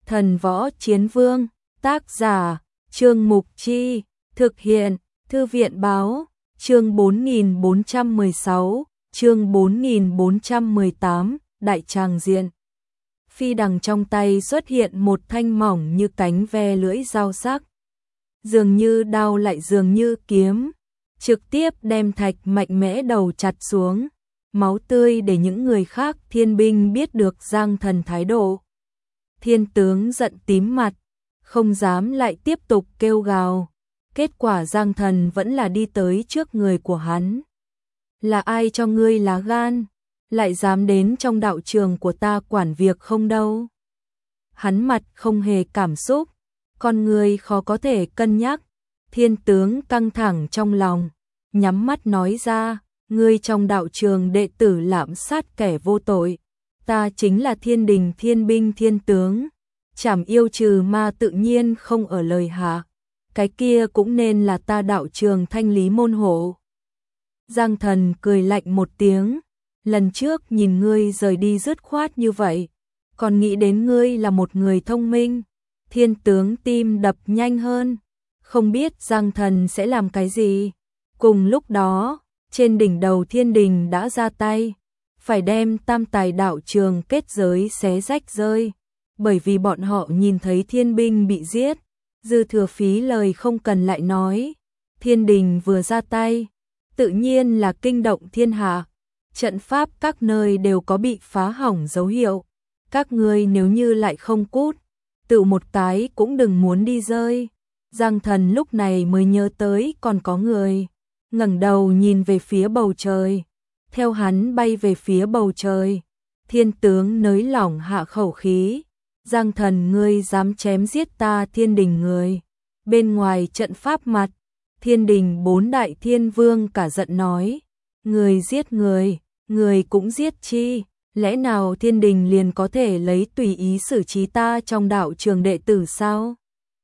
Thần Võ Chiến Vương, tác giả, Trương Mục Chi, thực hiện, Thư viện báo, chương 4416, chương 4418, đại tràng diện. Phi đằng trong tay xuất hiện một thanh mỏng như cánh ve lưỡi dao sắc. Dường như đao lại dường như kiếm, trực tiếp đem thạch mạnh mẽ đầu chặt xuống. Máu tươi để những người khác thiên binh biết được Giang Thần thái độ. Thiên tướng giận tím mặt, không dám lại tiếp tục kêu gào. Kết quả Giang Thần vẫn là đi tới trước người của hắn. Là ai cho ngươi lá gan, lại dám đến trong đạo trường của ta quản việc không đâu? Hắn mặt không hề cảm xúc, con người khó có thể cân nhắc. Thiên tướng căng thẳng trong lòng, nhắm mắt nói ra, ngươi trong đạo trường đệ tử lạm sát kẻ vô tội, ta chính là Thiên Đình Thiên Binh Thiên Tướng, trảm yêu trừ ma tự nhiên không ở lời hạ, cái kia cũng nên là ta đạo trường thanh lý môn hộ. Giang Thần cười lạnh một tiếng, lần trước nhìn ngươi rời đi dứt khoát như vậy, còn nghĩ đến ngươi là một người thông minh. Thiên tướng tim đập nhanh hơn, không biết Giang Thần sẽ làm cái gì. Cùng lúc đó, trên đỉnh đầu Thiên Đình đã ra tay, phải đem tam tài đạo trường kết giới xé rách rơi, bởi vì bọn họ nhìn thấy thiên binh bị giết, dư thừa phí lời không cần lại nói. Thiên Đình vừa ra tay, tự nhiên là kinh động thiên hạ, trận pháp các nơi đều có bị phá hỏng dấu hiệu, các ngươi nếu như lại không cút, tự một cái cũng đừng muốn đi rơi. Giang Thần lúc này mới nhớ tới còn có người, ngẩng đầu nhìn về phía bầu trời, theo hắn bay về phía bầu trời. Thiên tướng nới lỏng hạ khẩu khí, Giang Thần ngươi dám chém giết ta Thiên Đình người. Bên ngoài trận pháp mặt, Thiên Đình 4 đại thiên vương cả giận nói, người giết người cũng giết chi, lẽ nào Thiên Đình liền có thể lấy tùy ý xử trí ta trong đạo trường đệ tử sao?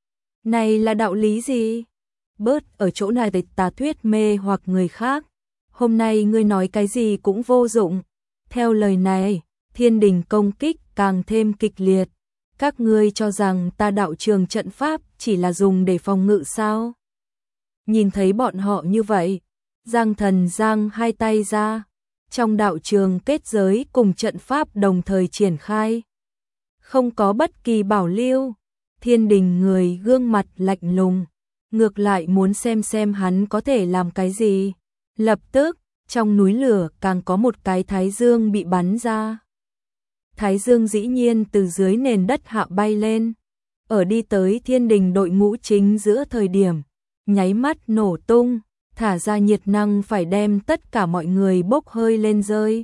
Này là đạo lý gì? Bớt ở chỗ này để ta thuyết mê hoặc người khác, hôm nay ngươi nói cái gì cũng vô dụng. Theo lời này, Thiên Đình công kích càng thêm kịch liệt. Các ngươi cho rằng ta đạo trường trận pháp chỉ là dùng để phòng ngự sao? Nhìn thấy bọn họ như vậy, Giang Thần giang hai tay ra, trong đạo trường kết giới cùng trận pháp đồng thời triển khai. Không có bất kỳ bảo lưu, Thiên Đình người gương mặt lạnh lùng, ngược lại muốn xem hắn có thể làm cái gì. Lập tức, trong núi lửa càng có một cái thái dương bị bắn ra. Thái dương dĩ nhiên từ dưới nền đất hạ bay lên, ở đi tới Thiên Đình đội ngũ chính giữa thời điểm, nháy mắt nổ tung, thả ra nhiệt năng phải đem tất cả mọi người bốc hơi lên rơi.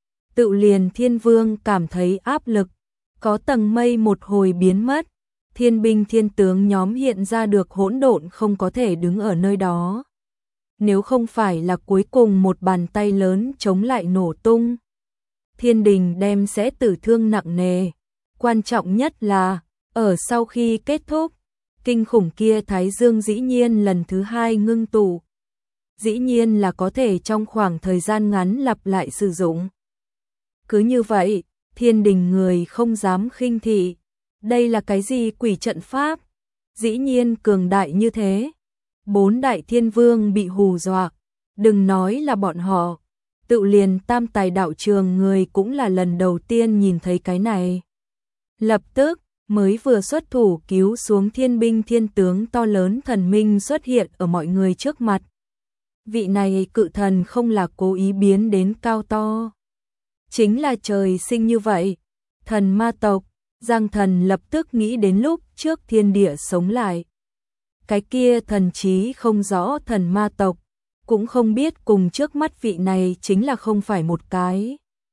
Tự liền Thiên Vương cảm thấy áp lực, có tầng mây một hồi biến mất, thiên binh thiên tướng nhóm hiện ra được hỗn độn không có thể đứng ở nơi đó. Nếu không phải là cuối cùng một bàn tay lớn chống lại nổ tung, Thiên Đình đem sẽ tử thương nặng nề. Quan trọng nhất là, ở sau khi kết thúc, kinh khủng kia Thái Dương dĩ nhiên lần thứ hai ngưng tụ. Dĩ nhiên là có thể trong khoảng thời gian ngắn lặp lại sử dụng. Cứ như vậy, Thiên Đình người không dám khinh thị. Đây là cái gì quỷ trận pháp? Dĩ nhiên cường đại như thế. 4 đại thiên vương bị hù dọa. Đừng nói là bọn họ, tự liền tam tài đạo trường người cũng là lần đầu tiên nhìn thấy cái này. Lập tức, mới vừa xuất thủ cứu xuống thiên binh thiên tướng to lớn thần minh xuất hiện ở mọi người trước mặt. Vị này cự thần không là cố ý biến đến cao to, chính là trời sinh như vậy. Thần ma tộc. Giang Thần lập tức nghĩ đến lúc trước thiên địa sống lại. Cái kia thần trí không rõ thần ma tộc, cũng không biết cùng trước mắt vị này chính là không phải một cái.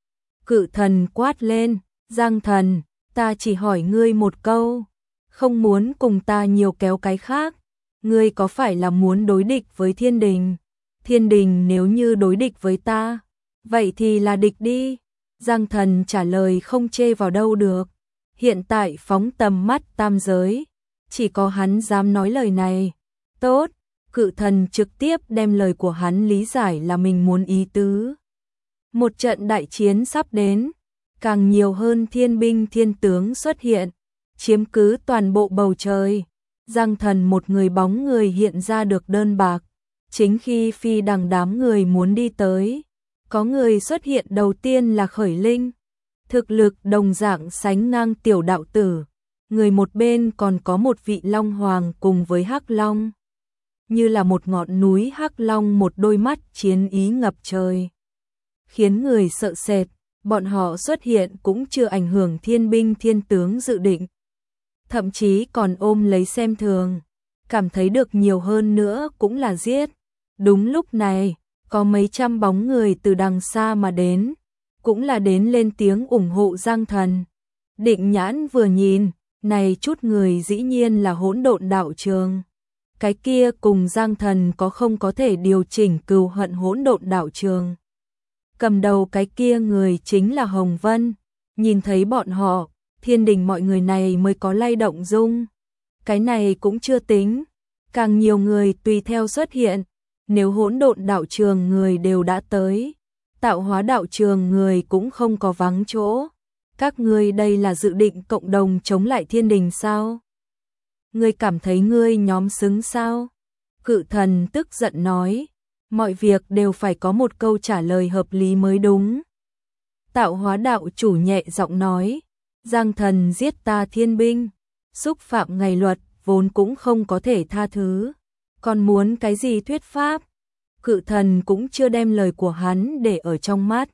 Cự thần quát lên, Giang Thần, ta chỉ hỏi ngươi một câu, không muốn cùng ta nhiều kéo cái khác, ngươi có phải là muốn đối địch với Thiên Đình? Thiên Đình nếu như đối địch với ta, vậy thì là địch đi. Giang Thần trả lời không chê vào đâu được. Hiện tại phóng tầm mắt tam giới, chỉ có hắn dám nói lời này. Tốt, cự thần trực tiếp đem lời của hắn lý giải là mình muốn ý tứ. Một trận đại chiến sắp đến, càng nhiều hơn thiên binh thiên tướng xuất hiện, chiếm cứ toàn bộ bầu trời. Giang Thần một người bóng người hiện ra được đơn bạc, chính khi phi đằng đám người muốn đi tới, có người xuất hiện đầu tiên là Khởi Linh, thực lực đồng dạng sánh ngang tiểu đạo tử, người một bên còn có một vị Long Hoàng cùng với Hắc Long, như là một ngọn núi Hắc Long một đôi mắt chiến ý ngập trời, khiến người sợ sệt. Bọn họ xuất hiện cũng chưa ảnh hưởng thiên binh thiên tướng dự định, thậm chí còn ôm lấy xem thường, cảm thấy được nhiều hơn nữa cũng là giết. Đúng lúc này, có mấy trăm bóng người từ đằng xa mà đến, cũng là đến lên tiếng ủng hộ Giang Thần. Định Nhãn vừa nhìn, này chút người dĩ nhiên là Hỗn Độn Đạo Trường. Cái kia cùng Giang Thần không có thể điều chỉnh cừu hận Hỗn Độn Đạo Trường. Cầm đầu cái kia người chính là Hồng Vân, nhìn thấy bọn họ, thiên đình mọi người này mới có lay động dung. Cái này cũng chưa tính, càng nhiều người tùy theo xuất hiện, nếu Hỗn Độn Đạo Trường người đều đã tới, Tạo Hóa Đạo Trường người cũng không có vắng chỗ. Các ngươi đây là dự định cộng đồng chống lại thiên đình sao? Ngươi cảm thấy ngươi nhóm xứng sao? Cự Thần tức giận nói, mọi việc đều phải có một câu trả lời hợp lý mới đúng. Tạo Hóa Đạo chủ nhẹ giọng nói, Giang Thần giết ta thiên binh, xúc phạm ngày luật, vốn cũng không có thể tha thứ. Còn muốn cái gì thuyết pháp? Cự Thần cũng chưa đem lời của hắn để ở trong mắt.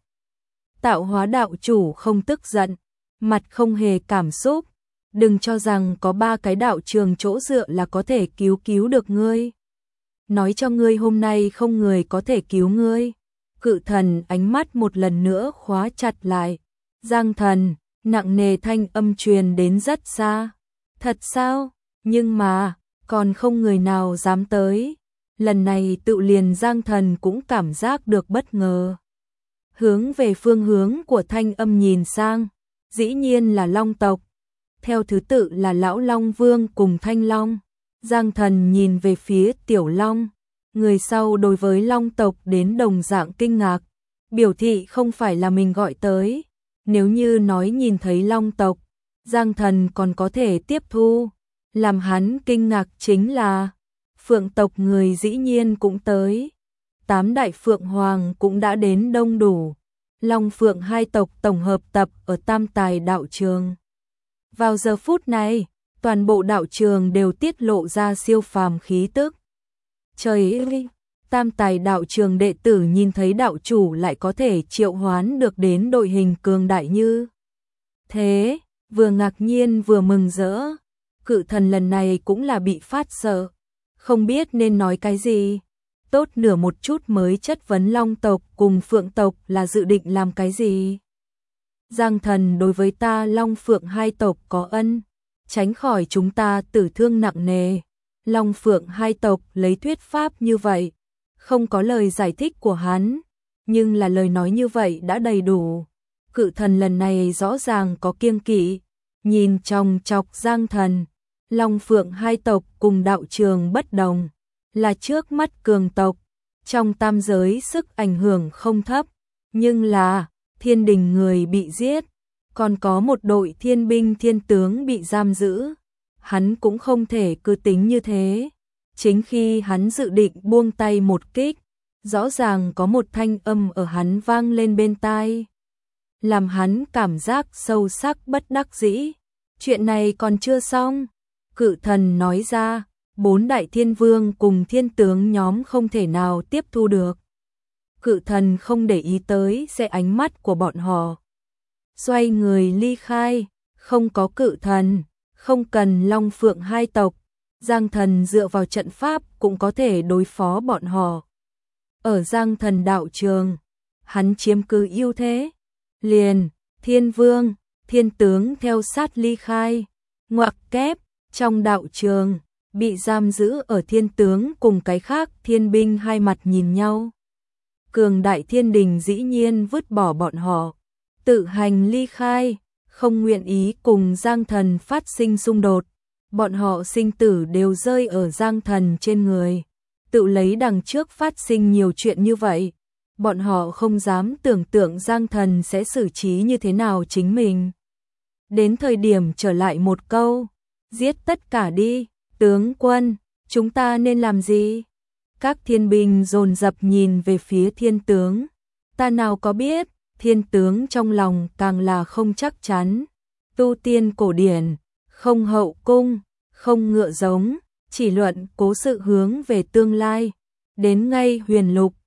Tạo Hóa Đạo chủ không tức giận, mặt không hề cảm xúc. Đừng cho rằng có 3 cái đạo trường chỗ dựa là có thể cứu được ngươi. Nói cho ngươi hôm nay không người có thể cứu ngươi. Cự Thần ánh mắt một lần nữa khóa chặt lại. Giang Thần, nặng nề thanh âm truyền đến rất xa. Thật sao? Nhưng mà, còn không người nào dám tới. Lần này tự liền Giang Thần cũng cảm giác được bất ngờ. Hướng về phương hướng của thanh âm nhìn sang, dĩ nhiên là Long tộc. Theo thứ tự là Lão Long Vương cùng Thanh Long. Giang Thần nhìn về phía Tiểu Long, người sau đối với Long tộc đến đồng dạng kinh ngạc, biểu thị không phải là mình gọi tới. Nếu như nói nhìn thấy Long tộc, Giang Thần còn có thể tiếp thu. Làm hắn kinh ngạc chính là Phượng tộc người dĩ nhiên cũng tới. 8 đại Phượng Hoàng cũng đã đến đông đủ. Long Phượng hai tộc tổng hợp tập ở Tam Tài Đạo Trường. Vào giờ phút này, toàn bộ đạo trường đều tiết lộ ra siêu phàm khí tức. Trời ơi! Tam Tài Đạo Trường đệ tử nhìn thấy đạo chủ lại có thể triệu hoán được đến đội hình cường đại như thế, vừa ngạc nhiên vừa mừng rỡ. Cự Thần lần này cũng là bị phát sợ, không biết nên nói cái gì. Tốt nửa một chút mới chất vấn Long tộc cùng Phượng tộc là dự định làm cái gì. Giang Thần đối với ta Long Phượng hai tộc có ân, tránh khỏi chúng ta tử thương nặng nề. Long Phượng hai tộc lấy thuyết pháp như vậy, không có lời giải thích của hắn, nhưng là lời nói như vậy đã đầy đủ. Cự Thần lần này rõ ràng có kiêng kỵ, nhìn chòng chọc Giang Thần. Long Phượng hai tộc cùng đạo trường bất đồng, là trước mắt cường tộc, trong tam giới sức ảnh hưởng không thấp, nhưng là thiên đình người bị giết, còn có một đội thiên binh thiên tướng bị giam giữ. Hắn cũng không thể cứ tính như thế. Chính khi hắn dự định buông tay một kích, rõ ràng có một thanh âm ở hắn vang lên bên tai, làm hắn cảm giác sâu sắc bất đắc dĩ. Chuyện này còn chưa xong. Cự Thần nói ra, 4 đại thiên vương cùng thiên tướng nhóm không thể nào tiếp thu được. Cự Thần không để ý tới sẽ ánh mắt của bọn họ, xoay người ly khai. Không có Cự Thần, không cần Long Phượng hai tộc, Giang Thần dựa vào trận pháp cũng có thể đối phó bọn họ. Ở Giang Thần đạo trường, hắn chiếm cứ ưu thế, liền thiên vương, thiên tướng theo sát ly khai. Ngoặc kép, trong đạo trường, bị giam giữ ở thiên tướng cùng cái khác thiên binh hai mặt nhìn nhau. Cường đại thiên đình dĩ nhiên vứt bỏ bọn họ, tự hành ly khai, không nguyện ý cùng Giang Thần phát sinh xung đột. Bọn họ sinh tử đều rơi ở Giang Thần trên người, tự lấy đằng trước phát sinh nhiều chuyện như vậy. Bọn họ không dám tưởng tượng Giang Thần sẽ xử trí như thế nào chính mình. Đến thời điểm trở lại một câu, giết tất cả đi, tướng quân, chúng ta nên làm gì? Các thiên binh dồn dập nhìn về phía thiên tướng. Ta nào có biết, thiên tướng trong lòng càng là không chắc chắn. Tu tiên cổ điển, không hậu cung, không ngựa giống, chỉ luận cố sự hướng về tương lai. Đến ngay huyền lục,